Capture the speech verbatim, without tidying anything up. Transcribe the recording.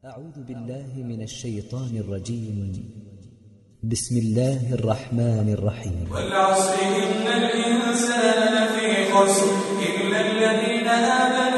أعوذ بالله من الشيطان الرجيم. بسم الله الرحمن الرحيم. والعصر إن الإنسان لفي خسر إلا الذين آمنوا